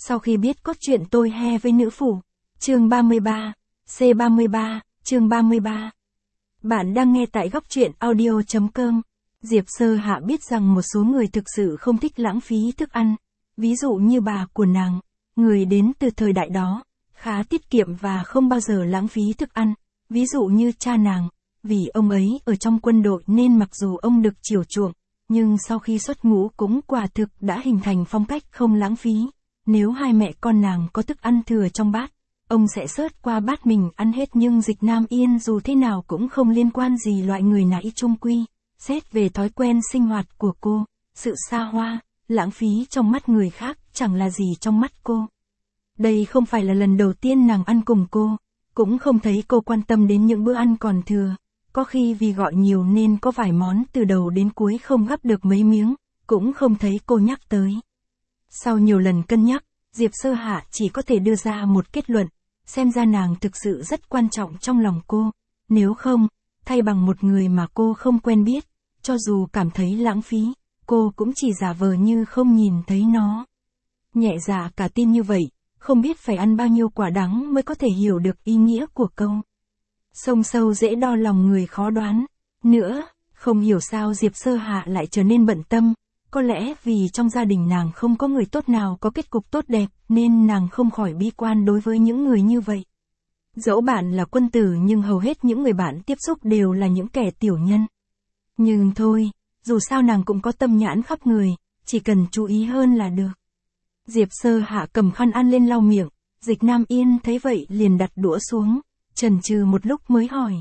Sau khi biết cốt truyện tôi he với nữ phủ. Chương 33, C33, chương 33. Bạn đang nghe tại góc truyện audio.com. Diệp Sơ Hạ biết rằng một số người thực sự không thích lãng phí thức ăn. Ví dụ như bà của nàng, người đến từ thời đại đó, khá tiết kiệm và không bao giờ lãng phí thức ăn. Ví dụ như cha nàng, vì ông ấy ở trong quân đội nên mặc dù ông được chiều chuộng, nhưng sau khi xuất ngũ cũng quả thực đã hình thành phong cách không lãng phí. Nếu hai mẹ con nàng có thức ăn thừa trong bát, ông sẽ xớt qua bát mình ăn hết, nhưng Dịch Nam Yên dù thế nào cũng không liên quan gì loại người nãy chung quy. Xét về thói quen sinh hoạt của cô, sự xa hoa, lãng phí trong mắt người khác chẳng là gì trong mắt cô. Đây không phải là lần đầu tiên nàng ăn cùng cô, cũng không thấy cô quan tâm đến những bữa ăn còn thừa. Có khi vì gọi nhiều nên có vài món từ đầu đến cuối không gắp được mấy miếng, cũng không thấy cô nhắc tới. Sau nhiều lần cân nhắc, Diệp Sơ Hạ chỉ có thể đưa ra một kết luận, xem ra nàng thực sự rất quan trọng trong lòng cô, nếu không, thay bằng một người mà cô không quen biết, cho dù cảm thấy lãng phí, cô cũng chỉ giả vờ như không nhìn thấy nó. Nhẹ dạ cả tin như vậy, không biết phải ăn bao nhiêu quả đắng mới có thể hiểu được ý nghĩa của câu sông sâu dễ đo lòng người khó đoán. Nữa, không hiểu sao Diệp Sơ Hạ lại trở nên bận tâm, có lẽ vì trong gia đình nàng không có người tốt nào có kết cục tốt đẹp, nên nàng không khỏi bi quan đối với những người như vậy. Dẫu bạn là quân tử nhưng hầu hết những người bạn tiếp xúc đều là những kẻ tiểu nhân. Nhưng thôi, dù sao nàng cũng có tâm nhãn khắp người, chỉ cần chú ý hơn là được. Diệp Sơ Hạ cầm khăn ăn lên lau miệng, Dịch Nam Yên thấy vậy liền đặt đũa xuống, chần chừ một lúc mới hỏi.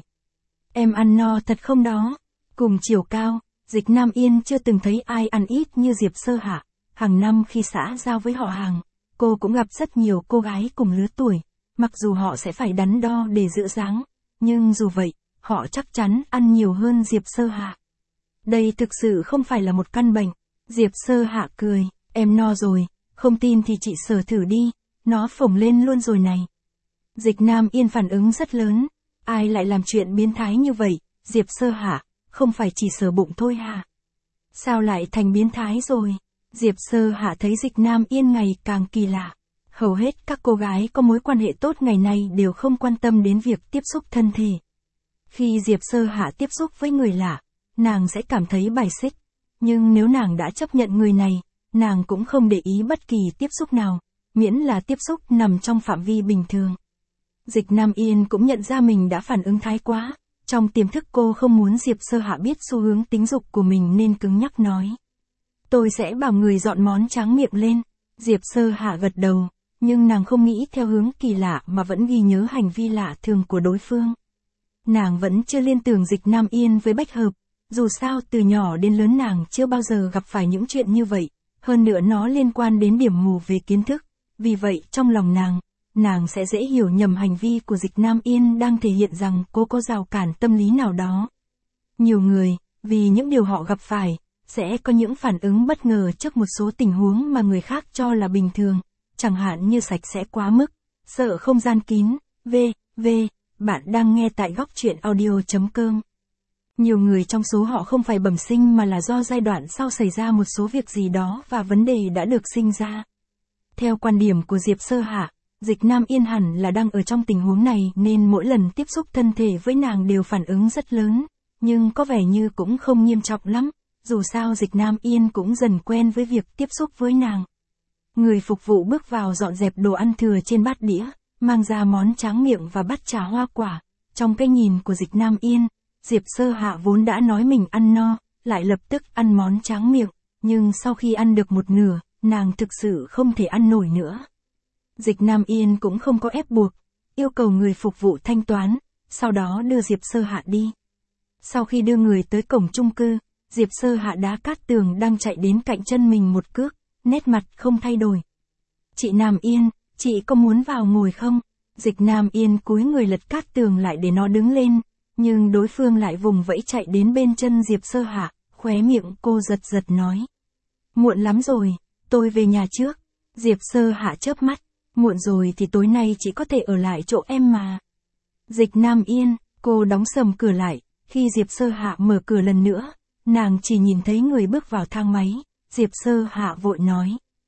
Em ăn no thật không đó? Cùng chiều cao, Dịch Nam Yên chưa từng thấy ai ăn ít như Diệp Sơ Hạ. Hàng năm khi xã giao với họ hàng, cô cũng gặp rất nhiều cô gái cùng lứa tuổi, mặc dù họ sẽ phải đắn đo để giữ dáng, nhưng dù vậy, họ chắc chắn ăn nhiều hơn Diệp Sơ Hạ. Đây thực sự không phải là một căn bệnh. Diệp Sơ Hạ cười, em no rồi, không tin thì chị sờ thử đi, nó phồng lên luôn rồi này. Dịch Nam Yên phản ứng rất lớn, ai lại làm chuyện biến thái như vậy, Diệp Sơ Hạ, không phải chỉ sờ bụng thôi hả? Sao lại thành biến thái rồi? Diệp Sơ Hạ thấy Dịch Nam Yên ngày càng kỳ lạ. Hầu hết các cô gái có mối quan hệ tốt ngày nay đều không quan tâm đến việc tiếp xúc thân thể. Khi Diệp Sơ Hạ tiếp xúc với người lạ, nàng sẽ cảm thấy bài xích. Nhưng nếu nàng đã chấp nhận người này, nàng cũng không để ý bất kỳ tiếp xúc nào, miễn là tiếp xúc nằm trong phạm vi bình thường. Dịch Nam Yên cũng nhận ra mình đã phản ứng thái quá. Trong tiềm thức cô không muốn Diệp Sơ Hạ biết xu hướng tính dục của mình nên cứng nhắc nói. Tôi sẽ bảo người dọn món tráng miệng lên. Diệp Sơ Hạ gật đầu, nhưng nàng không nghĩ theo hướng kỳ lạ mà vẫn ghi nhớ hành vi lạ thường của đối phương. Nàng vẫn chưa liên tưởng Dịch Nam Yên với Bách Hợp, dù sao từ nhỏ đến lớn nàng chưa bao giờ gặp phải những chuyện như vậy, hơn nữa nó liên quan đến điểm mù về kiến thức, vì vậy trong lòng nàng sẽ dễ hiểu nhầm hành vi của Dịch Nam Yên đang thể hiện rằng cô có rào cản tâm lý nào đó. Nhiều người, vì những điều họ gặp phải, sẽ có những phản ứng bất ngờ trước một số tình huống mà người khác cho là bình thường, chẳng hạn như sạch sẽ quá mức, sợ không gian kín, v.v. Bạn đang nghe tại góc truyện audio.com. Nhiều người trong số họ không phải bẩm sinh mà là do giai đoạn sau xảy ra một số việc gì đó và vấn đề đã được sinh ra. Theo quan điểm của Diệp Sơ Hạ, Dịch Nam Yên hẳn là đang ở trong tình huống này nên mỗi lần tiếp xúc thân thể với nàng đều phản ứng rất lớn, nhưng có vẻ như cũng không nghiêm trọng lắm, dù sao Dịch Nam Yên cũng dần quen với việc tiếp xúc với nàng. Người phục vụ bước vào dọn dẹp đồ ăn thừa trên bát đĩa, mang ra món tráng miệng và bát trà hoa quả. Trong cái nhìn của Dịch Nam Yên, Diệp Sơ Hạ vốn đã nói mình ăn no, lại lập tức ăn món tráng miệng, nhưng sau khi ăn được một nửa, nàng thực sự không thể ăn nổi nữa. Dịch Nam Yên cũng không có ép buộc, yêu cầu người phục vụ thanh toán, sau đó đưa Diệp Sơ Hạ đi. Sau khi đưa người tới cổng chung cư, Diệp Sơ Hạ đá Cát Tường đang chạy đến cạnh chân mình một cước, nét mặt không thay đổi. Chị Nam Yên, chị có muốn vào ngồi không? Dịch Nam Yên cúi người lật Cát Tường lại để nó đứng lên, nhưng đối phương lại vùng vẫy chạy đến bên chân Diệp Sơ Hạ, khóe miệng cô giật giật nói. Muộn lắm rồi, tôi về nhà trước. Diệp Sơ Hạ chớp mắt. Muộn rồi thì tối nay chỉ có thể ở lại chỗ em mà. Dịch Nam Yên, cô đóng sầm cửa lại, khi Diệp Sơ Hạ mở cửa lần nữa, nàng chỉ nhìn thấy người bước vào thang máy, Diệp Sơ Hạ vội nói.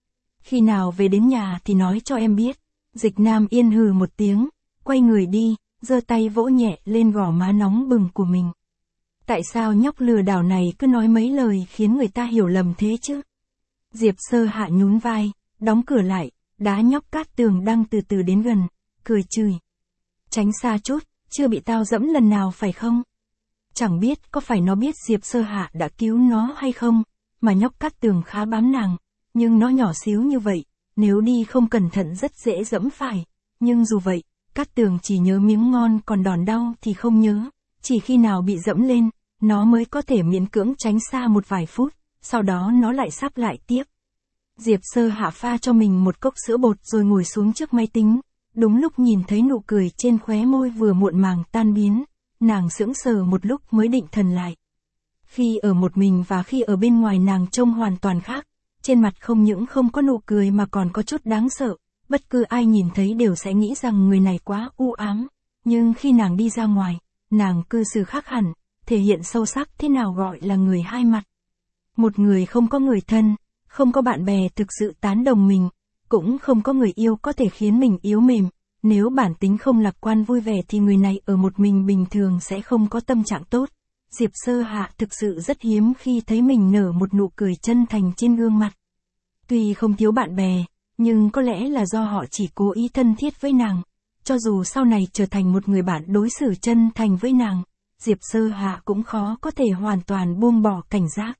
Khi nào về đến nhà thì nói cho em biết. Dịch Nam Yên hừ một tiếng, quay người đi, giơ tay vỗ nhẹ lên gò má nóng bừng của mình. Tại sao nhóc lừa đảo này cứ nói mấy lời khiến người ta hiểu lầm thế chứ? Diệp Sơ Hạ nhún vai, đóng cửa lại, đá nhóc Cát Tường đang từ từ đến gần, cười chửi. Tránh xa chút, chưa bị tao dẫm lần nào phải không? Chẳng biết có phải nó biết Diệp Sơ Hạ đã cứu nó hay không, mà nhóc Cát Tường khá bám nàng, nhưng nó nhỏ xíu như vậy, nếu đi không cẩn thận rất dễ dẫm phải. Nhưng dù vậy, Cát Tường chỉ nhớ miếng ngon còn đòn đau thì không nhớ, chỉ khi nào bị dẫm lên, nó mới có thể miễn cưỡng tránh xa một vài phút, sau đó nó lại sắp lại tiếp. Diệp Sơ Hạ pha cho mình một cốc sữa bột rồi ngồi xuống trước máy tính, đúng lúc nhìn thấy nụ cười trên khóe môi vừa muộn màng tan biến, nàng sững sờ một lúc mới định thần lại. Khi ở một mình và khi ở bên ngoài nàng trông hoàn toàn khác, trên mặt không những không có nụ cười mà còn có chút đáng sợ, bất cứ ai nhìn thấy đều sẽ nghĩ rằng người này quá u ám, nhưng khi nàng đi ra ngoài, nàng cư xử khác hẳn, thể hiện sâu sắc thế nào gọi là người hai mặt. Một người không có người thân, không có bạn bè thực sự tán đồng mình, cũng không có người yêu có thể khiến mình yếu mềm, nếu bản tính không lạc quan vui vẻ thì người này ở một mình bình thường sẽ không có tâm trạng tốt. Diệp Sơ Hạ thực sự rất hiếm khi thấy mình nở một nụ cười chân thành trên gương mặt. Tuy không thiếu bạn bè, nhưng có lẽ là do họ chỉ cố ý thân thiết với nàng, cho dù sau này trở thành một người bạn đối xử chân thành với nàng, Diệp Sơ Hạ cũng khó có thể hoàn toàn buông bỏ cảnh giác.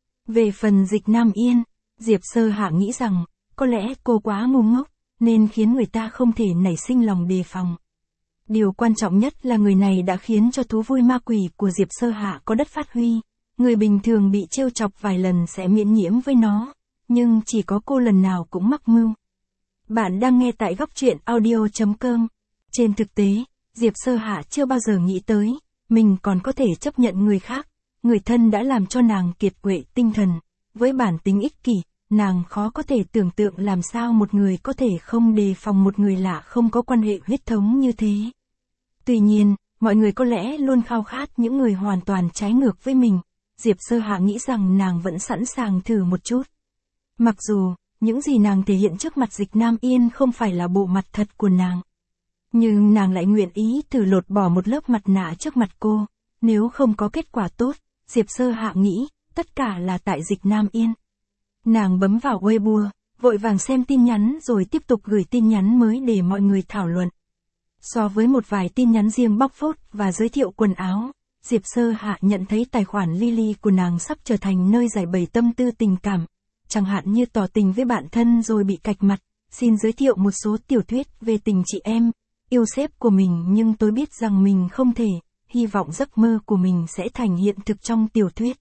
Về phần Dịch Nam Yên, Diệp Sơ Hạ nghĩ rằng, có lẽ cô quá ngu ngốc, nên khiến người ta không thể nảy sinh lòng đề phòng. Điều quan trọng nhất là người này đã khiến cho thú vui ma quỷ của Diệp Sơ Hạ có đất phát huy, người bình thường bị trêu chọc vài lần sẽ miễn nhiễm với nó, nhưng chỉ có cô lần nào cũng mắc mưu. Bạn đang nghe tại góc truyện audio.com. Trên thực tế, Diệp Sơ Hạ chưa bao giờ nghĩ tới, mình còn có thể chấp nhận người khác, người thân đã làm cho nàng kiệt quệ tinh thần, với bản tính ích kỷ, nàng khó có thể tưởng tượng làm sao một người có thể không đề phòng một người lạ không có quan hệ huyết thống như thế. Tuy nhiên, mọi người có lẽ luôn khao khát những người hoàn toàn trái ngược với mình, Diệp Sơ Hạ nghĩ rằng nàng vẫn sẵn sàng thử một chút. Mặc dù, những gì nàng thể hiện trước mặt Dịch Nam Yên không phải là bộ mặt thật của nàng. Nhưng nàng lại nguyện ý thử lột bỏ một lớp mặt nạ trước mặt cô, nếu không có kết quả tốt, Diệp Sơ Hạ nghĩ, tất cả là tại Dịch Nam Yên. Nàng bấm vào Weibo, vội vàng xem tin nhắn rồi tiếp tục gửi tin nhắn mới để mọi người thảo luận. So với một vài tin nhắn riêng bóc phốt và giới thiệu quần áo, Diệp Sơ Hạ nhận thấy tài khoản Lily của nàng sắp trở thành nơi giải bày tâm tư tình cảm, chẳng hạn như tỏ tình với bạn thân rồi bị cạch mặt, xin giới thiệu một số tiểu thuyết về tình chị em, yêu sếp của mình nhưng tôi biết rằng mình không thể, hy vọng giấc mơ của mình sẽ thành hiện thực trong tiểu thuyết.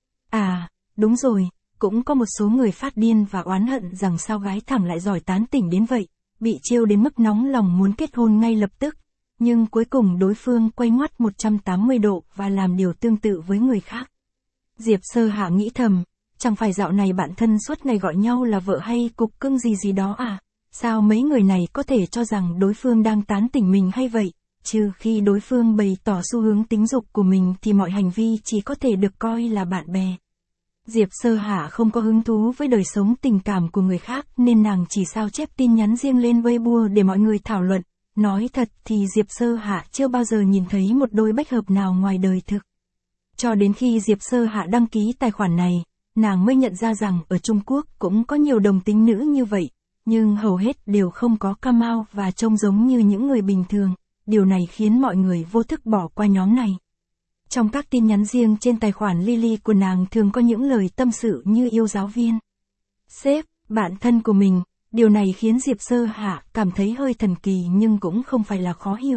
À, đúng rồi, cũng có một số người phát điên và oán hận rằng sao gái thẳng lại giỏi tán tỉnh đến vậy, bị trêu đến mức nóng lòng muốn kết hôn ngay lập tức, nhưng cuối cùng đối phương quay ngoắt 180 độ và làm điều tương tự với người khác. Diệp Sơ Hạ nghĩ thầm, chẳng phải dạo này bạn thân suốt ngày gọi nhau là vợ hay cục cưng gì gì đó à, sao mấy người này có thể cho rằng đối phương đang tán tỉnh mình hay vậy, trừ khi đối phương bày tỏ xu hướng tính dục của mình thì mọi hành vi chỉ có thể được coi là bạn bè. Diệp Sơ Hạ không có hứng thú với đời sống tình cảm của người khác nên nàng chỉ sao chép tin nhắn riêng lên Weibo để mọi người thảo luận. Nói thật thì Diệp Sơ Hạ chưa bao giờ nhìn thấy một đôi bách hợp nào ngoài đời thực. Cho đến khi Diệp Sơ Hạ đăng ký tài khoản này, nàng mới nhận ra rằng ở Trung Quốc cũng có nhiều đồng tính nữ như vậy, nhưng hầu hết đều không có camao và trông giống như những người bình thường, điều này khiến mọi người vô thức bỏ qua nhóm này. Trong các tin nhắn riêng trên tài khoản Lily của nàng thường có những lời tâm sự như yêu giáo viên, sếp, bạn thân của mình, điều này khiến Diệp Sơ Hạ cảm thấy hơi thần kỳ nhưng cũng không phải là khó hiểu.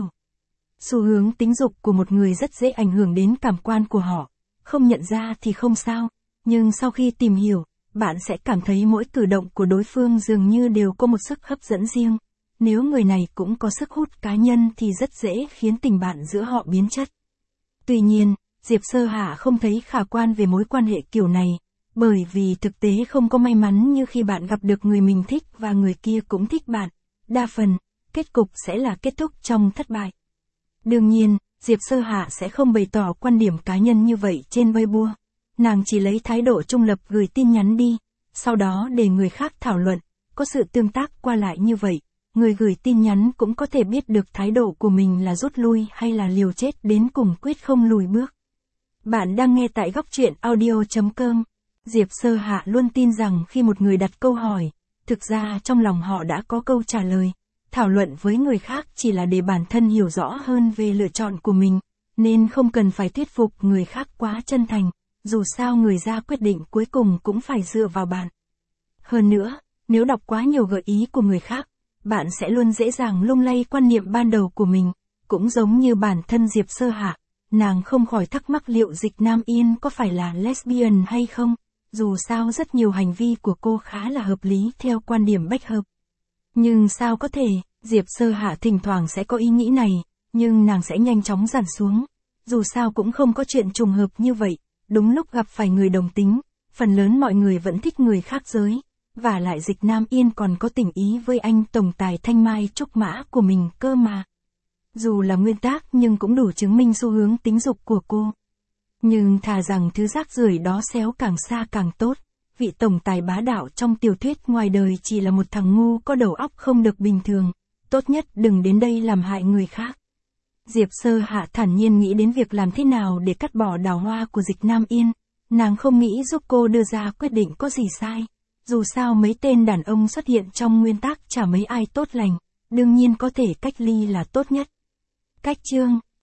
Xu hướng tính dục của một người rất dễ ảnh hưởng đến cảm quan của họ, không nhận ra thì không sao, nhưng sau khi tìm hiểu, bạn sẽ cảm thấy mỗi cử động của đối phương dường như đều có một sức hấp dẫn riêng. Nếu người này cũng có sức hút cá nhân thì rất dễ khiến tình bạn giữa họ biến chất. Tuy nhiên, Diệp Sơ Hạ không thấy khả quan về mối quan hệ kiểu này, bởi vì thực tế không có may mắn như khi bạn gặp được người mình thích và người kia cũng thích bạn. Đa phần, kết cục sẽ là kết thúc trong thất bại. Đương nhiên, Diệp Sơ Hạ sẽ không bày tỏ quan điểm cá nhân như vậy trên Weibo. Nàng chỉ lấy thái độ trung lập gửi tin nhắn đi, sau đó để người khác thảo luận, có sự tương tác qua lại như vậy, người gửi tin nhắn cũng có thể biết được thái độ của mình là rút lui hay là liều chết đến cùng quyết không lùi bước. Bạn đang nghe tại góc truyện audio.com. Diệp Sơ Hạ luôn tin rằng khi một người đặt câu hỏi, thực ra trong lòng họ đã có câu trả lời. Thảo luận với người khác chỉ là để bản thân hiểu rõ hơn về lựa chọn của mình, nên không cần phải thuyết phục người khác quá chân thành, dù sao người ra quyết định cuối cùng cũng phải dựa vào bạn. Hơn nữa, nếu đọc quá nhiều gợi ý của người khác, bạn sẽ luôn dễ dàng lung lay quan niệm ban đầu của mình, cũng giống như bản thân Diệp Sơ Hạ, nàng không khỏi thắc mắc liệu Dịch Nam Yên có phải là lesbian hay không, dù sao rất nhiều hành vi của cô khá là hợp lý theo quan điểm bách hợp. Nhưng sao có thể, Diệp Sơ Hạ thỉnh thoảng sẽ có ý nghĩ này, nhưng nàng sẽ nhanh chóng giảm xuống, dù sao cũng không có chuyện trùng hợp như vậy, đúng lúc gặp phải người đồng tính, phần lớn mọi người vẫn thích người khác giới. Và lại Dịch Nam Yên còn có tình ý với anh tổng tài Thanh Mai Trúc Mã của mình cơ mà. Dù là nguyên tác nhưng cũng đủ chứng minh xu hướng tính dục của cô. Nhưng thà rằng thứ rác rưởi đó xéo càng xa càng tốt. Vị tổng tài bá đạo trong tiểu thuyết ngoài đời chỉ là một thằng ngu có đầu óc không được bình thường. Tốt nhất đừng đến đây làm hại người khác. Diệp Sơ Hạ thản nhiên nghĩ đến việc làm thế nào để cắt bỏ đào hoa của Dịch Nam Yên. Nàng không nghĩ giúp cô đưa ra quyết định có gì sai. Dù sao mấy tên đàn ông xuất hiện trong nguyên tác chả mấy ai tốt lành, đương nhiên có thể cách ly là tốt nhất. Cách chương